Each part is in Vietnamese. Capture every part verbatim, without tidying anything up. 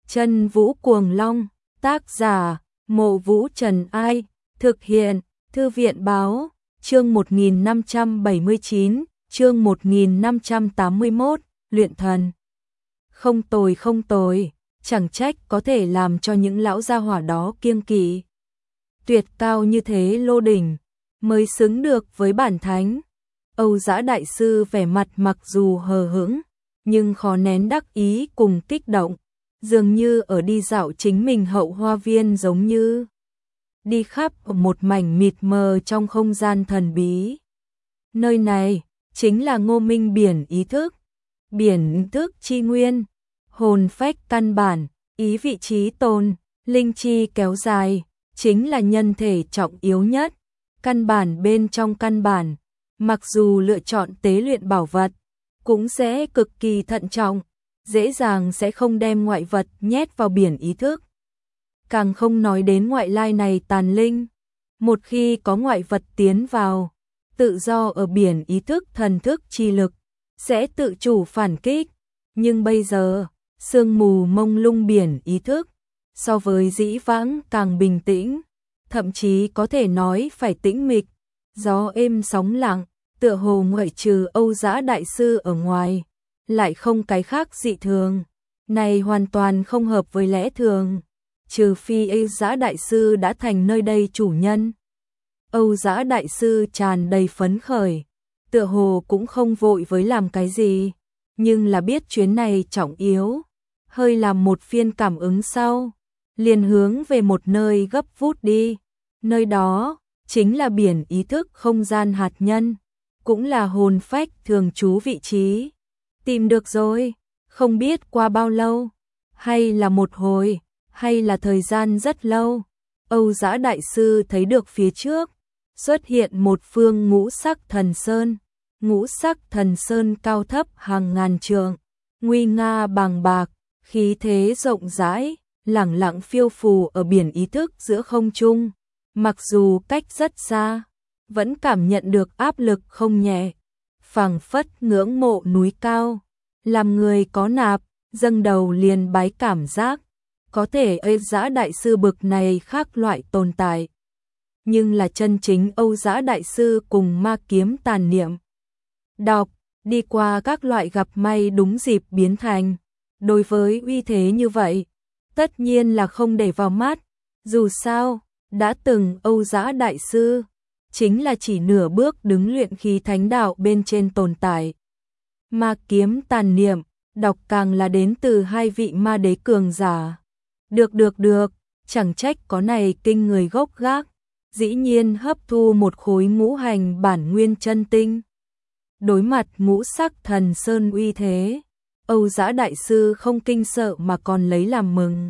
Chân Vũ Cuồng Long, tác giả, Mộ Vũ Trần Ai, thực hiện, Thư viện Báo, chương một nghìn năm trăm bảy mươi chín, chương một nghìn năm trăm tám mươi mốt, luyện thần. Không tồi không tồi, chẳng trách có thể làm cho những lão gia hỏa đó kiêng kỵ. Tuyệt cao như thế lô đỉnh, mới xứng được với bản thánh. Âu Dã Đại Sư vẻ mặt mặc dù hờ hững, nhưng khó nén đắc ý cùng kích động, dường như ở đi dạo chính mình hậu hoa viên, giống như đi khắp ở một mảnh mịt mờ trong không gian thần bí. Nơi này chính là Ngô Minh biển ý thức, biển thức chi nguyên, hồn phách căn bản, ý vị trí tồn, linh chi kéo dài, chính là nhân thể trọng yếu nhất, căn bản bên trong căn bản. Mặc dù lựa chọn tế luyện bảo vật, cũng sẽ cực kỳ thận trọng, dễ dàng sẽ không đem ngoại vật nhét vào biển ý thức. Càng không nói đến ngoại lai này tàn linh, một khi có ngoại vật tiến vào, tự do ở biển ý thức thần thức chi lực, sẽ tự chủ phản kích. Nhưng bây giờ, sương mù mông lung biển ý thức, so với dĩ vãng càng bình tĩnh, thậm chí có thể nói phải tĩnh mịch, gió êm sóng lặng, tựa hồ ngoại trừ Âu Dã Đại Sư ở ngoài, lại không cái khác dị thường. Này hoàn toàn không hợp với lẽ thường, trừ phi Âu Dã Đại Sư đã thành nơi đây chủ nhân. Âu Dã Đại Sư tràn đầy phấn khởi, tựa hồ cũng không vội với làm cái gì, nhưng là biết chuyến này trọng yếu, hơi làm một phiên cảm ứng sau, liền hướng về một nơi gấp vút đi. Nơi đó chính là biển ý thức không gian hạt nhân, cũng là hồn phách thường trú vị trí. Tìm được rồi, không biết qua bao lâu, hay là một hồi, hay là thời gian rất lâu, Âu Dã Đại Sư thấy được phía trước xuất hiện một phương ngũ sắc thần sơn. Ngũ sắc thần sơn cao thấp hàng ngàn trượng, nguy nga bàng bạc, khí thế rộng rãi, lẳng lặng phiêu phù ở biển ý thức giữa không trung. Mặc dù cách rất xa, vẫn cảm nhận được áp lực không nhẹ, phảng phất ngưỡng mộ núi cao, làm người có nạp, dâng đầu liền bái cảm giác, có thể Âu Dã Đại Sư bực này khác loại tồn tại. Nhưng là chân chính Âu Dã Đại Sư cùng ma kiếm tàn niệm. Đọc, đi qua các loại gặp may đúng dịp biến thành, đối với uy thế như vậy, tất nhiên là không để vào mắt, dù sao, đã từng Âu Dã Đại Sư, chính là chỉ nửa bước đứng luyện khí thánh đạo bên trên tồn tại. Ma kiếm tàn niệm, đọc càng là đến từ hai vị ma đế cường giả. Được được được, chẳng trách có này kinh người gốc gác, dĩ nhiên hấp thu một khối ngũ hành bản nguyên chân tinh. Đối mặt ngũ sắc thần sơn uy thế, Âu Dã Đại Sư không kinh sợ mà còn lấy làm mừng.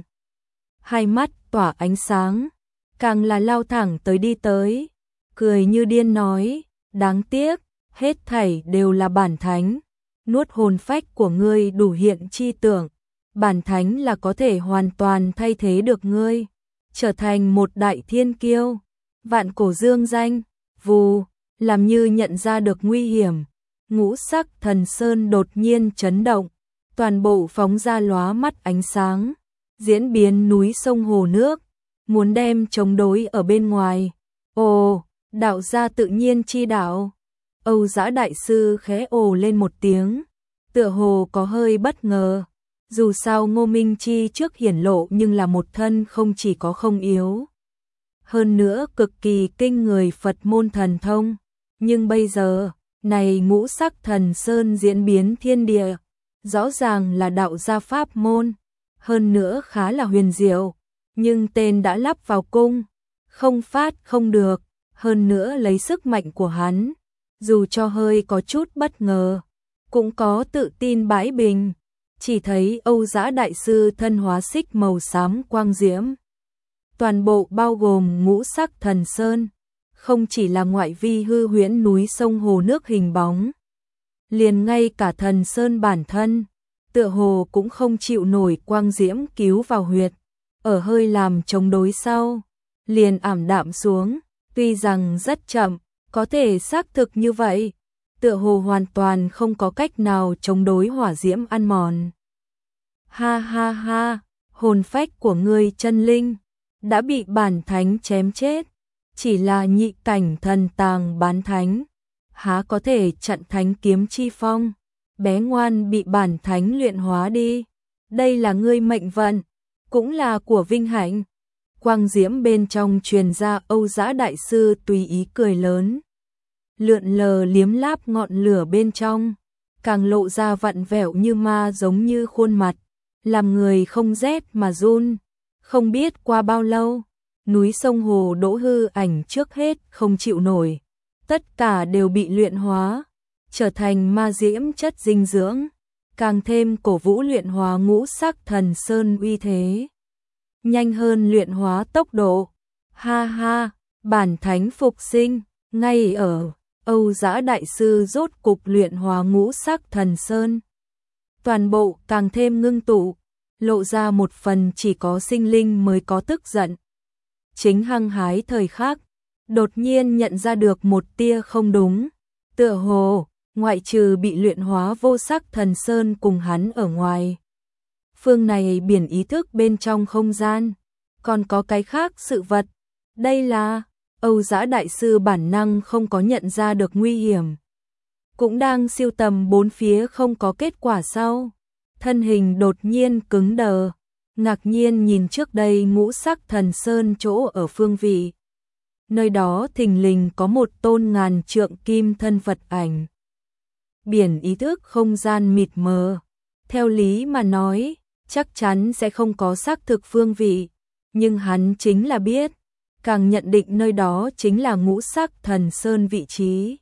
Hai mắt tỏa ánh sáng, càng là lao thẳng tới đi tới, cười như điên nói, đáng tiếc, hết thảy đều là bản thánh, nuốt hồn phách của ngươi đủ hiện chi tưởng, bản thánh là có thể hoàn toàn thay thế được ngươi, trở thành một đại thiên kiêu, vạn cổ dương danh. Vù, làm như nhận ra được nguy hiểm, ngũ sắc thần sơn đột nhiên chấn động, toàn bộ phóng ra lóa mắt ánh sáng, diễn biến núi sông hồ nước, muốn đem chống đối ở bên ngoài. Ồ, đạo gia tự nhiên chi đạo. Âu Dã Đại Sư khẽ ồ lên một tiếng, tựa hồ có hơi bất ngờ. Dù sao Ngô Minh Chi trước hiển lộ nhưng là một thân không chỉ có không yếu, hơn nữa cực kỳ kinh người Phật môn thần thông. Nhưng bây giờ, này ngũ sắc thần sơn diễn biến thiên địa, rõ ràng là đạo gia pháp môn, hơn nữa khá là huyền diệu, nhưng tên đã lắp vào cung, không phát không được, hơn nữa lấy sức mạnh của hắn, dù cho hơi có chút bất ngờ, cũng có tự tin bãi bình. Chỉ thấy Âu Dã Đại Sư thân hóa xích màu xám quang diễm, toàn bộ bao gồm ngũ sắc thần sơn, không chỉ là ngoại vi hư huyễn núi sông hồ nước hình bóng, liền ngay cả thần sơn bản thân, tựa hồ cũng không chịu nổi quang diễm cứu vào huyệt, ở hơi làm chống đối sau, liền ảm đạm xuống, tuy rằng rất chậm, có thể xác thực như vậy, tựa hồ hoàn toàn không có cách nào chống đối hỏa diễm ăn mòn. Ha ha ha, hồn phách của ngươi chân linh đã bị bản thánh chém chết, chỉ là nhị cảnh thần tàng bán thánh, há có thể chặn thánh kiếm chi phong, bé ngoan bị bản thánh luyện hóa đi, đây là ngươi mệnh vận, cũng là của vinh hạnh. Quang diễm bên trong truyền ra Âu Dã đại sư tùy ý cười lớn, lượn lờ liếm láp ngọn lửa bên trong, càng lộ ra vặn vẹo như ma giống như khuôn mặt, làm người không rét mà run. Không biết qua bao lâu, núi sông hồ đỗ hư ảnh trước hết không chịu nổi, tất cả đều bị luyện hóa, trở thành ma diễm chất dinh dưỡng, càng thêm cổ vũ luyện hóa ngũ sắc thần sơn uy thế. Nhanh hơn luyện hóa tốc độ. Ha ha, bản thánh phục sinh, ngay ở Âu Dã đại sư rốt cục luyện hóa ngũ sắc thần sơn. Toàn bộ càng thêm ngưng tụ, lộ ra một phần chỉ có sinh linh mới có tức giận. Chính hăng hái thời khắc, đột nhiên nhận ra được một tia không đúng, tựa hồ, ngoại trừ bị luyện hóa vô sắc thần sơn cùng hắn ở ngoài. Phương này biển ý thức bên trong không gian, còn có cái khác sự vật. Đây là, Âu Dã đại sư bản năng không có nhận ra được nguy hiểm. Cũng đang siêu tầm bốn phía không có kết quả sau. Thân hình đột nhiên cứng đờ, ngạc nhiên nhìn trước đây ngũ sắc thần sơn chỗ ở phương vị. Nơi đó thình lình có một tôn ngàn trượng kim thân Phật ảnh. Biển ý thức không gian mịt mờ. Theo lý mà nói, chắc chắn sẽ không có xác thực phương vị, nhưng hắn chính là biết, càng nhận định nơi đó chính là ngũ sắc thần sơn vị trí.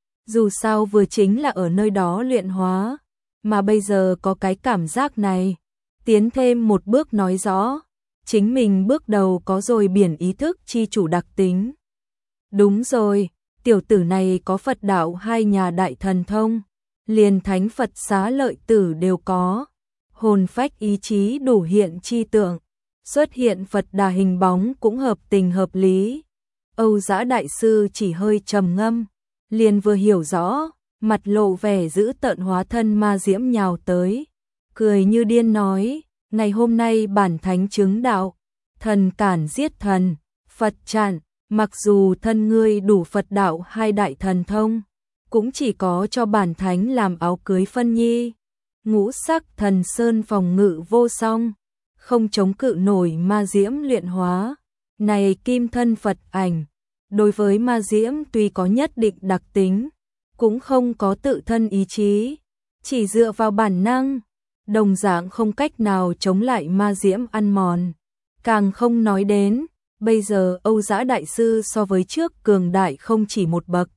Dù sao vừa chính là ở nơi đó luyện hóa, mà bây giờ có cái cảm giác này, tiến thêm một bước nói rõ, chính mình bước đầu có rồi biển ý thức chi chủ đặc tính. Đúng rồi, tiểu tử này có Phật đạo hai nhà đại thần thông, liền thánh Phật Xá Lợi Tử đều có. Hồn phách ý chí đủ hiện chi tượng, xuất hiện Phật Đà hình bóng cũng hợp tình hợp lý. Âu Dã đại sư chỉ hơi trầm ngâm, liền vừa hiểu rõ, mặt lộ vẻ dữ tợn hóa thân ma diễm nhào tới, cười như điên nói, ngày hôm nay bản thánh chứng đạo, thần cản giết thần, Phật chặn, mặc dù thân ngươi đủ Phật đạo hai đại thần thông, cũng chỉ có cho bản thánh làm áo cưới phân nhi. Ngũ sắc thần sơn phòng ngự vô song, không chống cự nổi ma diễm luyện hóa. Này kim thân Phật ảnh, đối với ma diễm tuy có nhất định đặc tính, cũng không có tự thân ý chí, chỉ dựa vào bản năng, đồng dạng không cách nào chống lại ma diễm ăn mòn. Càng không nói đến, bây giờ Âu Dã đại sư so với trước cường đại không chỉ một bậc.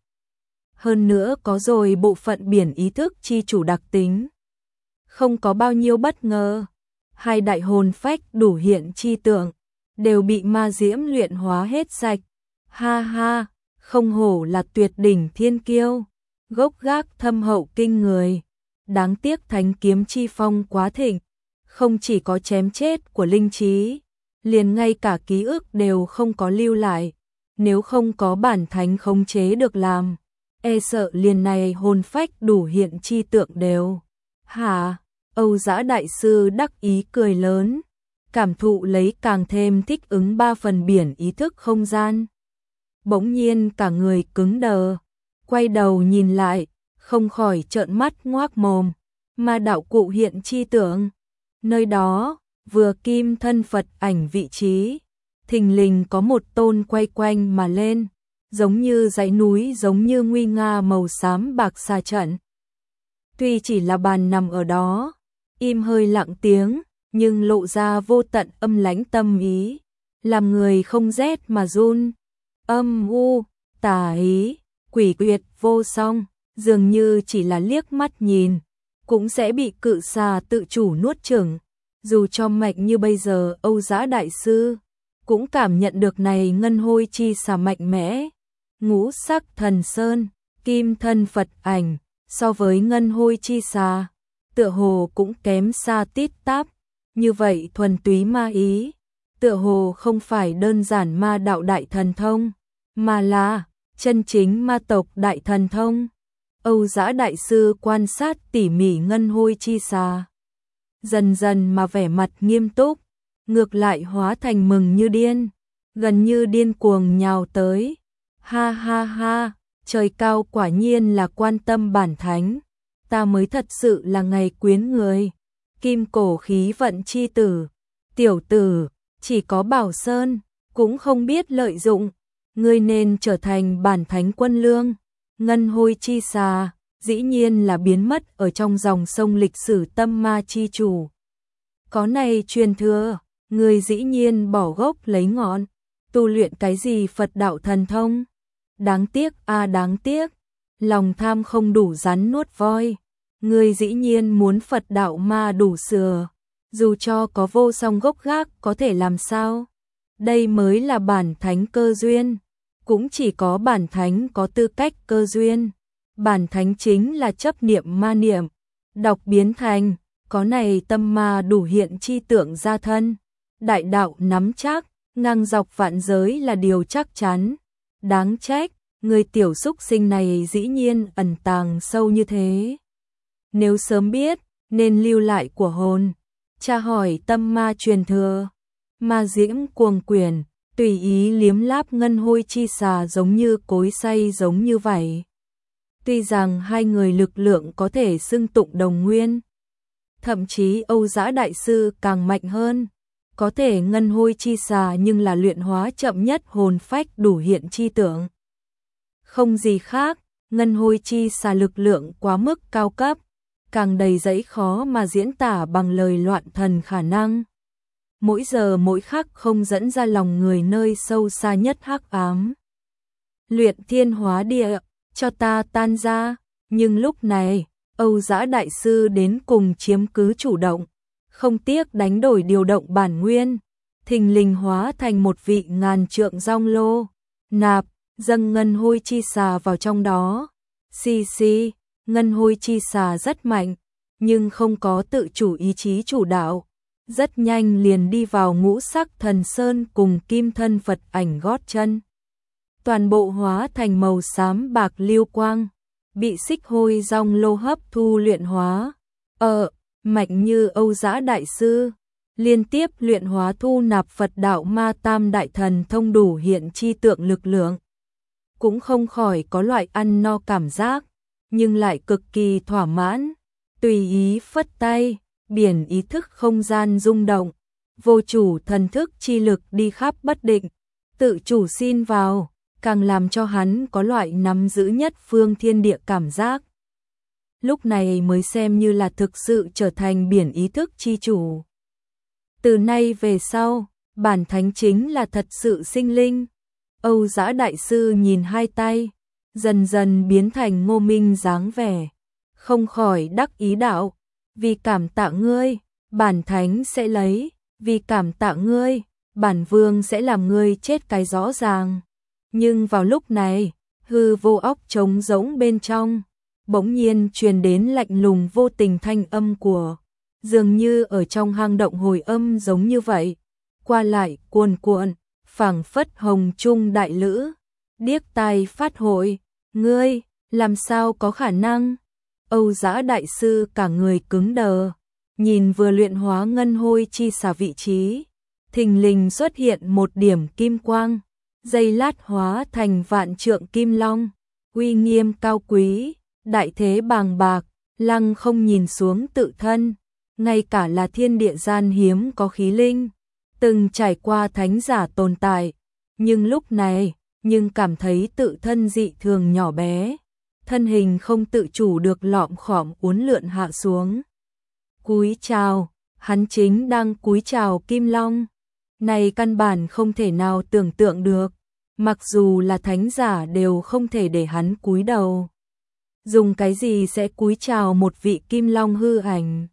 Hơn nữa có rồi bộ phận biển ý thức chi chủ đặc tính. Không có bao nhiêu bất ngờ, hai đại hồn phách đủ hiện chi tượng, đều bị ma diễm luyện hóa hết sạch. Ha ha, không hổ là tuyệt đỉnh thiên kiêu, gốc gác thâm hậu kinh người. Đáng tiếc thánh kiếm chi phong quá thịnh, không chỉ có chém chết của linh trí, liền ngay cả ký ức đều không có lưu lại. Nếu không có bản thánh khống chế được làm, e sợ liền này hồn phách đủ hiện chi tượng đều. Hả? Âu Dã đại sư đắc ý cười lớn, cảm thụ lấy càng thêm thích ứng ba phần biển ý thức không gian. Bỗng nhiên cả người cứng đờ, quay đầu nhìn lại, không khỏi trợn mắt ngoác mồm, mà đạo cụ hiện chi tượng. Nơi đó, vừa kim thân Phật ảnh vị trí, thình lình có một tôn quay quanh mà lên, giống như dãy núi giống như nguy nga màu xám bạc xa trận. Tuy chỉ là bàn nằm ở đó, im hơi lặng tiếng, nhưng lộ ra vô tận âm lãnh tâm ý, làm người không rét mà run. Âm u, tà ý, quỷ quyệt vô song, dường như chỉ là liếc mắt nhìn, cũng sẽ bị cự xà tự chủ nuốt chửng. Dù cho mạnh như bây giờ Âu Dã đại sư, cũng cảm nhận được này ngân hôi chi xà mạnh mẽ. Ngũ sắc thần sơn, kim thân Phật ảnh, so với ngân hôi chi xà, tựa hồ cũng kém xa tít táp. Như vậy thuần túy ma ý, tựa hồ không phải đơn giản ma đạo đại thần thông, mà là chân chính ma tộc đại thần thông. Âu Dã đại sư quan sát tỉ mỉ ngân hôi chi xà, dần dần mà vẻ mặt nghiêm túc, ngược lại hóa thành mừng như điên, gần như điên cuồng nhào tới. Ha ha ha, trời cao quả nhiên là quan tâm bản thánh, ta mới thật sự là ngày quyến người. Kim cổ khí vận chi tử, tiểu tử, chỉ có Bảo Sơn, cũng không biết lợi dụng, ngươi nên trở thành bản thánh quân lương. Ngân hôi chi xà, dĩ nhiên là biến mất ở trong dòng sông lịch sử tâm ma chi chủ. Có này truyền thừa, ngươi dĩ nhiên bỏ gốc lấy ngọn, tu luyện cái gì Phật đạo thần thông. Đáng tiếc a à đáng tiếc, lòng tham không đủ rắn nuốt voi, ngươi dĩ nhiên muốn Phật đạo ma đủ sừa, dù cho có vô song gốc gác có thể làm sao. Đây mới là bản thánh cơ duyên, cũng chỉ có bản thánh có tư cách cơ duyên. Bản thánh chính là chấp niệm ma niệm, đọc biến thành, có này tâm ma đủ hiện chi tượng ra thân. Đại đạo nắm chắc, ngang dọc vạn giới là điều chắc chắn. Đáng trách, người tiểu súc sinh này dĩ nhiên ẩn tàng sâu như thế. Nếu sớm biết, nên lưu lại của hồn. Tra hỏi tâm ma truyền thừa, ma diễm cuồng quyền, tùy ý liếm láp ngân hôi chi xà giống như cối xay giống như vậy. Tuy rằng hai người lực lượng có thể xưng tụng đồng nguyên, thậm chí Âu Dã Đại Sư càng mạnh hơn, có thể ngân hôi chi xà nhưng là luyện hóa chậm nhất hồn phách đủ hiện chi tượng. Không gì khác, ngân hôi chi xà lực lượng quá mức cao cấp, càng đầy dẫy khó mà diễn tả bằng lời loạn thần khả năng. Mỗi giờ mỗi khắc không dẫn ra lòng người nơi sâu xa nhất hắc ám. Luyện thiên hóa địa, cho ta tan ra, nhưng lúc này, Âu Dã Đại Sư đến cùng chiếm cứ chủ động, không tiếc đánh đổi điều động bản nguyên, thình lình hóa thành một vị ngàn trượng rong lô, nạp, dâng ngân hôi chi xà vào trong đó. Xì xì, ngân hôi chi xà rất mạnh, nhưng không có tự chủ ý chí chủ đạo, rất nhanh liền đi vào ngũ sắc thần sơn cùng kim thân Phật ảnh gót chân. Toàn bộ hóa thành màu xám bạc lưu quang, bị xích hôi rong lô hấp thu luyện hóa. Ờ, mạnh như Âu Dã Đại Sư, liên tiếp luyện hóa thu nạp Phật đạo ma tam đại thần thông đủ hiện chi tượng lực lượng. Cũng không khỏi có loại ăn no cảm giác, nhưng lại cực kỳ thỏa mãn, tùy ý phất tay, biển ý thức không gian rung động, vô chủ thần thức chi lực đi khắp bất định, tự chủ xin vào, càng làm cho hắn có loại nắm giữ nhất phương thiên địa cảm giác. Lúc này mới xem như là thực sự trở thành biển ý thức chi chủ. Từ nay về sau, bản thánh chính là thật sự sinh linh. Âu Dã Đại Sư nhìn hai tay, dần dần biến thành Ngô Minh dáng vẻ, không khỏi đắc ý đạo, vì cảm tạ ngươi, bản thánh sẽ lấy, vì cảm tạ ngươi, bản vương sẽ làm ngươi chết cái rõ ràng. Nhưng vào lúc này, hư vô óc trống rỗng bên trong, bỗng nhiên truyền đến lạnh lùng vô tình thanh âm của, dường như ở trong hang động hồi âm giống như vậy, qua lại cuồn cuộn, phảng phất hồng trung đại lữ, điếc tai phát hội, ngươi, làm sao có khả năng? Âu Dã Đại Sư cả người cứng đờ, nhìn vừa luyện hóa ngân hôi chi xà vị trí, thình lình xuất hiện một điểm kim quang, giây lát hóa thành vạn trượng kim long, uy nghiêm cao quý, đại thế bàng bạc, lăng không nhìn xuống tự thân, ngay cả là thiên địa gian hiếm có khí linh, từng trải qua thánh giả tồn tại, nhưng lúc này, nhưng cảm thấy tự thân dị thường nhỏ bé, thân hình không tự chủ được lọm khọm uốn lượn hạ xuống. Cúi chào, hắn chính đang cúi chào Kim Long, này căn bản không thể nào tưởng tượng được, mặc dù là thánh giả đều không thể để hắn cúi đầu. Dùng cái gì sẽ cúi chào một vị Kim Long hư ảnh?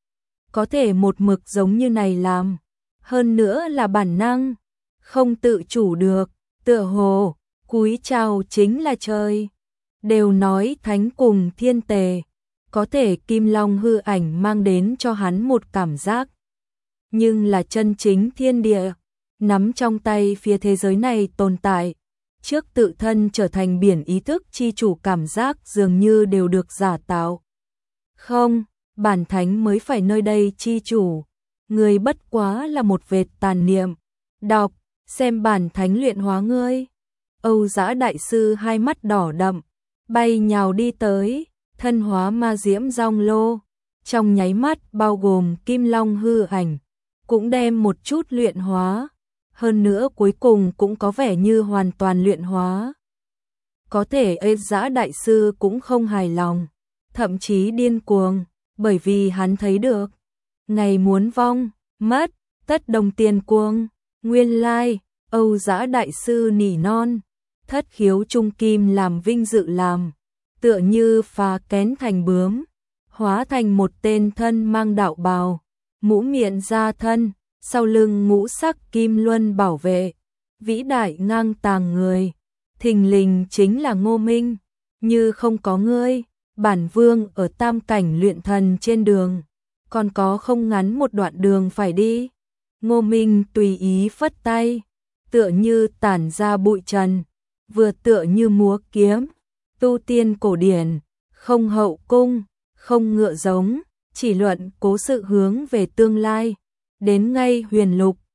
Có thể một mực giống như này làm, hơn nữa là bản năng, không tự chủ được, tựa hồ, cúi chào chính là trời. Đều nói thánh cùng thiên tề, có thể Kim Long hư ảnh mang đến cho hắn một cảm giác, nhưng là chân chính thiên địa, nắm trong tay phía thế giới này tồn tại, trước tự thân trở thành biển ý thức chi chủ cảm giác dường như đều được giả tạo. Không, bản thánh mới phải nơi đây chi chủ, Ngươi bất quá là một vệt tàn niệm. Đọc, xem bản thánh luyện hóa ngươi. Âu Dã đại sư hai mắt đỏ đậm, bay nhào đi tới, thân hóa ma diễm rong lô, trong nháy mắt bao gồm kim long hư ảnh, cũng đem một chút luyện hóa, hơn nữa cuối cùng cũng có vẻ như hoàn toàn luyện hóa. Có thể Âu Dã đại sư cũng không hài lòng, thậm chí điên cuồng, bởi vì hắn thấy được, ngày muốn vong, mất, tất đồng tiền cuồng, nguyên lai, Âu Dã đại sư nỉ non, thất khiếu trung kim làm vinh dự làm, tựa như phá kén thành bướm, hóa thành một tên thân mang đạo bào, mũ miệng ra thân, sau lưng ngũ sắc kim luân bảo vệ, vĩ đại ngang tàng người, thình lình chính là Ngô Minh, như không có ngươi, bản vương ở tam cảnh luyện thần trên đường, còn có không ngắn một đoạn đường phải đi. Ngô Minh tùy ý phất tay, tựa như tản ra bụi trần, vừa tựa như múa kiếm, tu tiên cổ điển, không hậu cung, không ngựa giống, chỉ luận cố sự hướng về tương lai, đến ngay huyền lục,